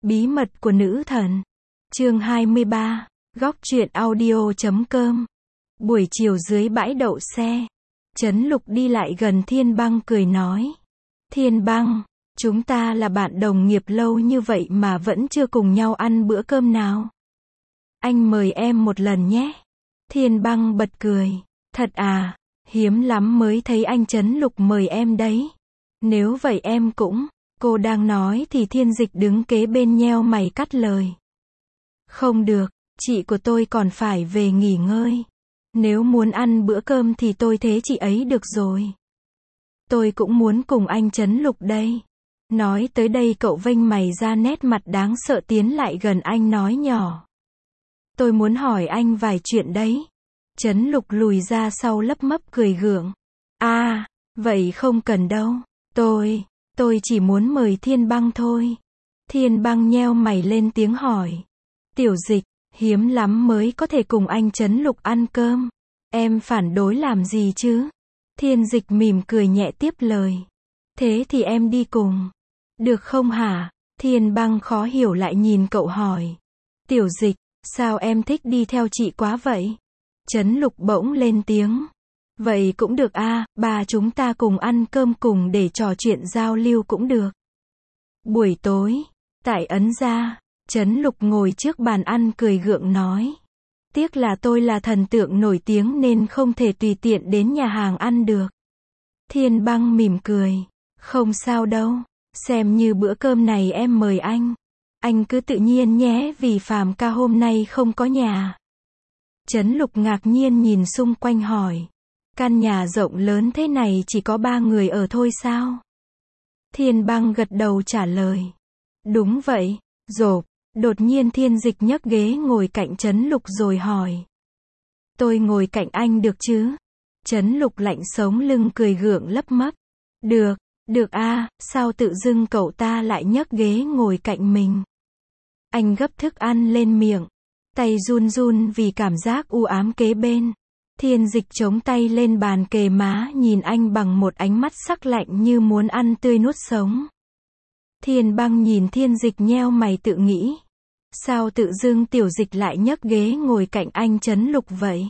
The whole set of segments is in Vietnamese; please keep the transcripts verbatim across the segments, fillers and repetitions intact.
Bí mật của nữ thần. Chương hai mươi ba. Góc truyện audio chấm com. Buổi chiều dưới bãi đậu xe, Trấn Lục đi lại gần Thiên Băng cười nói. Thiên Băng, chúng ta là bạn đồng nghiệp lâu như vậy mà vẫn chưa cùng nhau ăn bữa cơm nào. Anh mời em một lần nhé. Thiên Băng bật cười. Thật à, hiếm lắm mới thấy anh Trấn Lục mời em đấy. Nếu vậy em cũng. Cô đang nói thì Thiên Dịch đứng kế bên nheo mày cắt lời. Không được, chị của tôi còn phải về nghỉ ngơi. Nếu muốn ăn bữa cơm thì tôi thế chị ấy được rồi. Tôi cũng muốn cùng anh Trấn Lục đây. Nói tới đây cậu vênh mày ra nét mặt đáng sợ tiến lại gần anh nói nhỏ. Tôi muốn hỏi anh vài chuyện đấy. Trấn Lục lùi ra sau lấp mấp cười gượng. À, vậy không cần đâu. Tôi, tôi chỉ muốn mời Thiên Băng thôi. Thiên Băng nheo mày lên tiếng hỏi. Tiểu Dịch, hiếm lắm mới có thể cùng anh Trấn Lục ăn cơm. Em phản đối làm gì chứ? Thiên Dịch mỉm cười nhẹ tiếp lời. Thế thì em đi cùng. Được không hả? Thiên Băng khó hiểu lại nhìn cậu hỏi. Tiểu Dịch, sao em thích đi theo chị quá vậy? Trấn Lục bỗng lên tiếng. Vậy cũng được a, bà chúng ta cùng ăn cơm cùng để trò chuyện giao lưu cũng được. Buổi tối, tại Ấn Gia, Trấn Lục ngồi trước bàn ăn cười gượng nói. Tiếc là tôi là thần tượng nổi tiếng nên không thể tùy tiện đến nhà hàng ăn được. Thiên Băng mỉm cười. Không sao đâu, xem như bữa cơm này em mời anh. Anh cứ tự nhiên nhé vì Phàm ca hôm nay không có nhà. Trấn Lục ngạc nhiên nhìn xung quanh hỏi. Căn nhà rộng lớn thế này chỉ có ba người ở thôi sao? Thiên Băng gật đầu trả lời. Đúng vậy, rộp. Đột nhiên Thiên Dịch nhấc ghế ngồi cạnh Trấn Lục rồi hỏi. Tôi ngồi cạnh anh được chứ? Trấn Lục lạnh sống lưng cười gượng lấp mấp. Được, được a, sao tự dưng cậu ta lại nhấc ghế ngồi cạnh mình? Anh gấp thức ăn lên miệng. Tay run run vì cảm giác u ám kế bên. Thiên Dịch chống tay lên bàn kề má nhìn anh bằng một ánh mắt sắc lạnh như muốn ăn tươi nuốt sống. Thiên Băng nhìn Thiên Dịch nheo mày tự nghĩ. Sao tự dưng Tiểu Dịch lại nhấc ghế ngồi cạnh anh Trấn Lục vậy?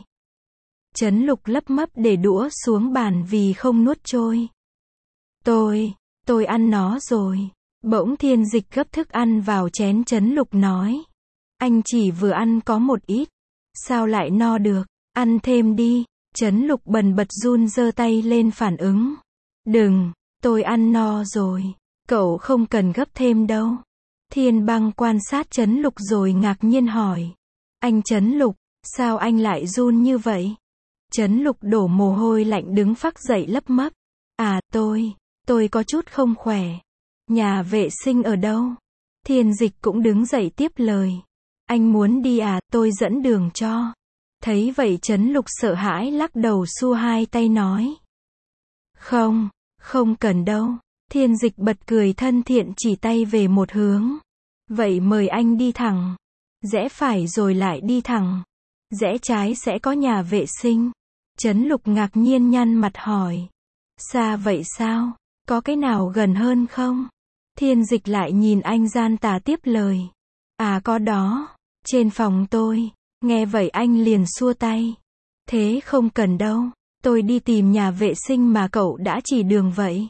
Trấn Lục lấp mấp để đũa xuống bàn vì không nuốt trôi. Tôi, tôi ăn nó rồi. Bỗng Thiên Dịch gấp thức ăn vào chén Trấn Lục nói. Anh chỉ vừa ăn có một ít. Sao lại no được? Ăn thêm đi. Trấn Lục bần bật run giơ tay lên phản ứng. Đừng, tôi ăn no rồi. Cậu không cần gấp thêm đâu. Thiên Băng quan sát Trấn Lục rồi ngạc nhiên hỏi. Anh Trấn Lục, sao anh lại run như vậy? Trấn Lục đổ mồ hôi lạnh đứng phác dậy lấp mấp. À, tôi, tôi có chút không khỏe. Nhà vệ sinh ở đâu? Thiên Dịch cũng đứng dậy tiếp lời. Anh muốn đi à, tôi dẫn đường cho. Thấy vậy Trấn Lục sợ hãi lắc đầu xua hai tay nói. Không, không cần đâu. Thiên Dịch bật cười thân thiện chỉ tay về một hướng. Vậy mời anh đi thẳng. Rẽ phải rồi lại đi thẳng. Rẽ trái sẽ có nhà vệ sinh. Trấn Lục ngạc nhiên nhăn mặt hỏi. Xa vậy sao? Có cái nào gần hơn không? Thiên Dịch lại nhìn anh gian tà tiếp lời. À có đó. Trên phòng tôi. Nghe vậy anh liền xua tay. Thế không cần đâu. Tôi đi tìm nhà vệ sinh mà cậu đã chỉ đường vậy.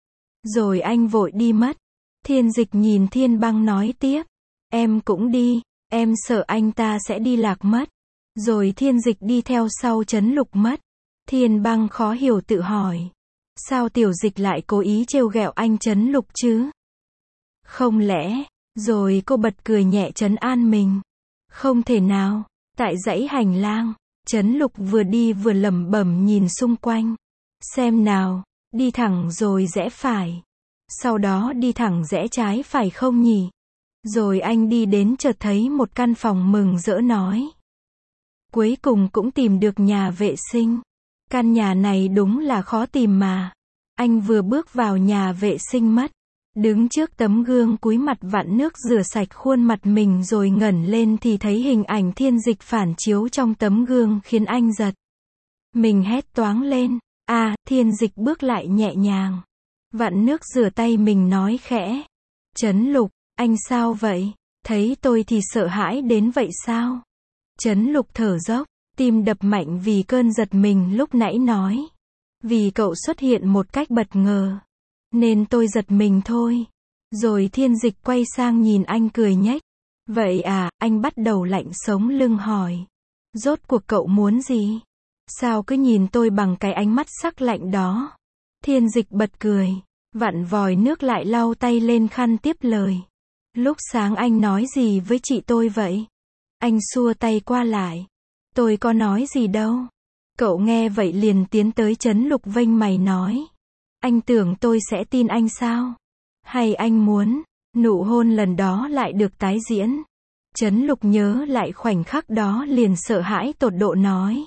Rồi anh vội đi mất. Thiên Dịch nhìn Thiên Băng nói tiếp. Em cũng đi. Em sợ anh ta sẽ đi lạc mất. Rồi Thiên Dịch đi theo sau Trấn Lục mất. Thiên Băng khó hiểu tự hỏi. Sao Tiểu Dịch lại cố ý trêu ghẹo anh Trấn Lục chứ? Không lẽ? Rồi cô bật cười nhẹ trấn an mình. Không thể nào. Tại dãy hành lang, Trấn Lục vừa đi vừa lẩm bẩm nhìn xung quanh. Xem nào, đi thẳng rồi rẽ phải. Sau đó đi thẳng rẽ trái phải không nhỉ? Rồi anh đi đến chợt thấy một căn phòng mừng rỡ nói. Cuối cùng cũng tìm được nhà vệ sinh. Căn nhà này đúng là khó tìm mà. Anh vừa bước vào nhà vệ sinh mất. Đứng trước tấm gương cúi mặt vặn nước rửa sạch khuôn mặt mình rồi ngẩng lên thì thấy hình ảnh Thiên Dịch phản chiếu trong tấm gương khiến anh giật. Mình hét toáng lên. À, Thiên Dịch bước lại nhẹ nhàng. Vặn nước rửa tay mình nói khẽ. Trấn Lục, Anh sao vậy? Thấy tôi thì sợ hãi đến vậy sao? Trấn Lục thở dốc, tim đập mạnh vì cơn giật mình lúc nãy nói. Vì cậu xuất hiện một cách bất ngờ, nên tôi giật mình thôi. Rồi Thiên Dịch quay sang nhìn anh cười nhếch. Vậy à, anh bắt đầu lạnh sống lưng hỏi. Rốt cuộc cậu muốn gì? Sao cứ nhìn tôi bằng cái ánh mắt sắc lạnh đó? Thiên Dịch bật cười, vặn vòi nước lại lau tay lên khăn tiếp lời. Lúc sáng anh nói gì với chị tôi vậy? Anh xua tay qua lại. Tôi có nói gì đâu. Cậu nghe vậy liền tiến tới Trấn Lục vênh mày nói. Anh tưởng tôi sẽ tin anh sao? Hay anh muốn nụ hôn lần đó lại được tái diễn? Trấn Lục nhớ lại khoảnh khắc đó liền sợ hãi tột độ nói.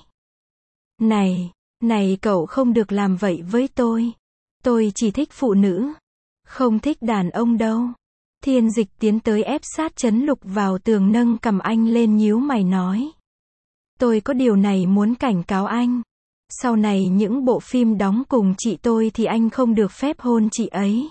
Này, này cậu không được làm vậy với tôi. Tôi chỉ thích phụ nữ, không thích đàn ông đâu. Thiên Dịch tiến tới ép sát Trấn Lục vào tường nâng cầm anh lên nhíu mày nói. Tôi có điều này muốn cảnh cáo anh. Sau này những bộ phim đóng cùng chị tôi thì anh không được phép hôn chị ấy.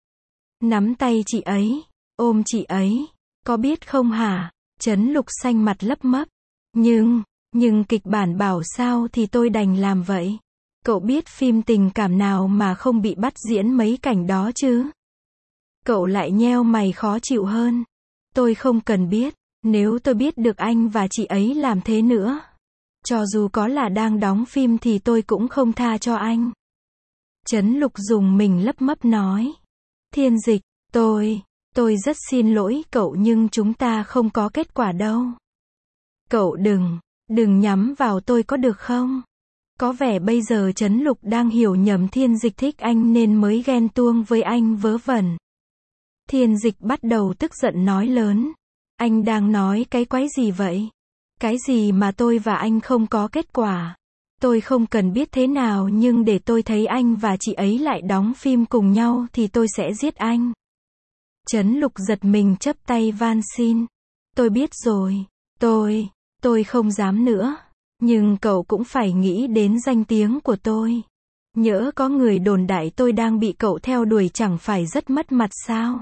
Nắm tay chị ấy, ôm chị ấy, có biết không hả? Trấn Lục xanh mặt lấp mấp. Nhưng, nhưng kịch bản bảo sao thì tôi đành làm vậy. Cậu biết phim tình cảm nào mà không bị bắt diễn mấy cảnh đó chứ? Cậu lại nheo mày khó chịu hơn. Tôi không cần biết, nếu tôi biết được anh và chị ấy làm thế nữa. Cho dù có là đang đóng phim thì tôi cũng không tha cho anh. Trấn Lục dùng mình lấp mấp nói. Thiên Dịch, tôi, tôi rất xin lỗi cậu nhưng chúng ta không có kết quả đâu. Cậu đừng, đừng nhắm vào tôi có được không? Có vẻ bây giờ Trấn Lục đang hiểu nhầm Thiên Dịch thích anh nên mới ghen tuông với anh vớ vẩn. Thiên Dịch bắt đầu tức giận nói lớn. Anh đang nói cái quái gì vậy? Cái gì mà tôi và anh không có kết quả? Tôi không cần biết thế nào nhưng để tôi thấy anh và chị ấy lại đóng phim cùng nhau thì tôi sẽ giết anh. Trấn Lục giật mình chắp tay van xin. Tôi biết rồi. Tôi, tôi không dám nữa. Nhưng cậu cũng phải nghĩ đến danh tiếng của tôi. Nhỡ có người đồn đại tôi đang bị cậu theo đuổi chẳng phải rất mất mặt sao?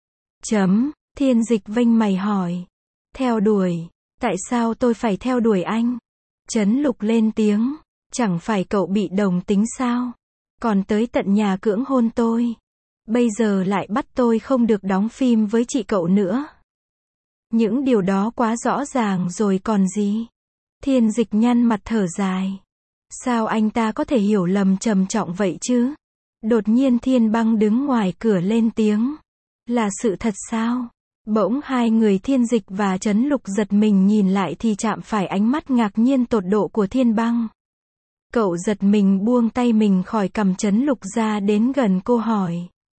Chấm, Thiên Dịch vênh mày hỏi. Theo đuổi? Tại sao tôi phải theo đuổi anh? Trấn Lục lên tiếng. Chẳng phải cậu bị đồng tính sao? Còn tới tận nhà cưỡng hôn tôi. Bây giờ lại bắt tôi không được đóng phim với chị cậu nữa. Những điều đó quá rõ ràng rồi còn gì? Thiên Dịch nhăn mặt thở dài. Sao anh ta có thể hiểu lầm trầm trọng vậy chứ? Đột nhiên Thiên Băng đứng ngoài cửa lên tiếng. Là sự thật sao? Bỗng hai người Thiên Dịch và Trấn Lục giật mình nhìn lại thì chạm phải ánh mắt ngạc nhiên tột độ của Thiên Băng. Cậu giật mình buông tay mình khỏi cầm Trấn Lục ra đến gần cô hỏi.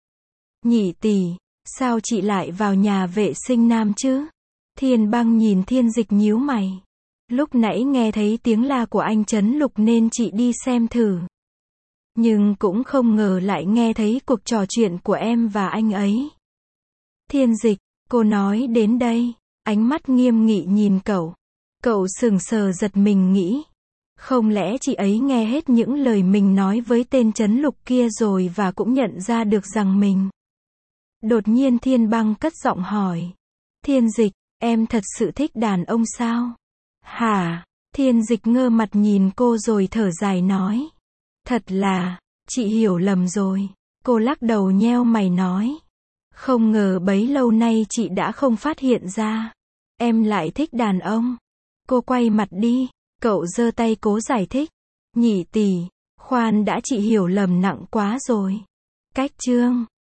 Nhị tỷ, sao chị lại vào nhà vệ sinh nam chứ? Thiên Băng nhìn Thiên Dịch nhíu mày. Lúc nãy nghe thấy tiếng la của anh Trấn Lục nên chị đi xem thử. Nhưng cũng không ngờ lại nghe thấy cuộc trò chuyện của em và anh ấy. Thiên Dịch, cô nói đến đây, ánh mắt nghiêm nghị nhìn cậu. Cậu sững sờ giật mình nghĩ. Không lẽ chị ấy nghe hết những lời mình nói với tên Trấn Lục kia rồi và cũng nhận ra được rằng mình. Đột nhiên Thiên Băng cất giọng hỏi. Thiên Dịch, em thật sự thích đàn ông sao? Hả? Thiên Dịch ngơ mặt nhìn cô rồi thở dài nói. Thật là, chị hiểu lầm rồi. Cô lắc đầu nheo mày nói. Không ngờ bấy lâu nay chị đã không phát hiện ra. Em lại thích đàn ông. Cô quay mặt đi. Cậu giơ tay cố giải thích. Nhị tỷ, khoan đã, chị hiểu lầm nặng quá rồi. Cách chương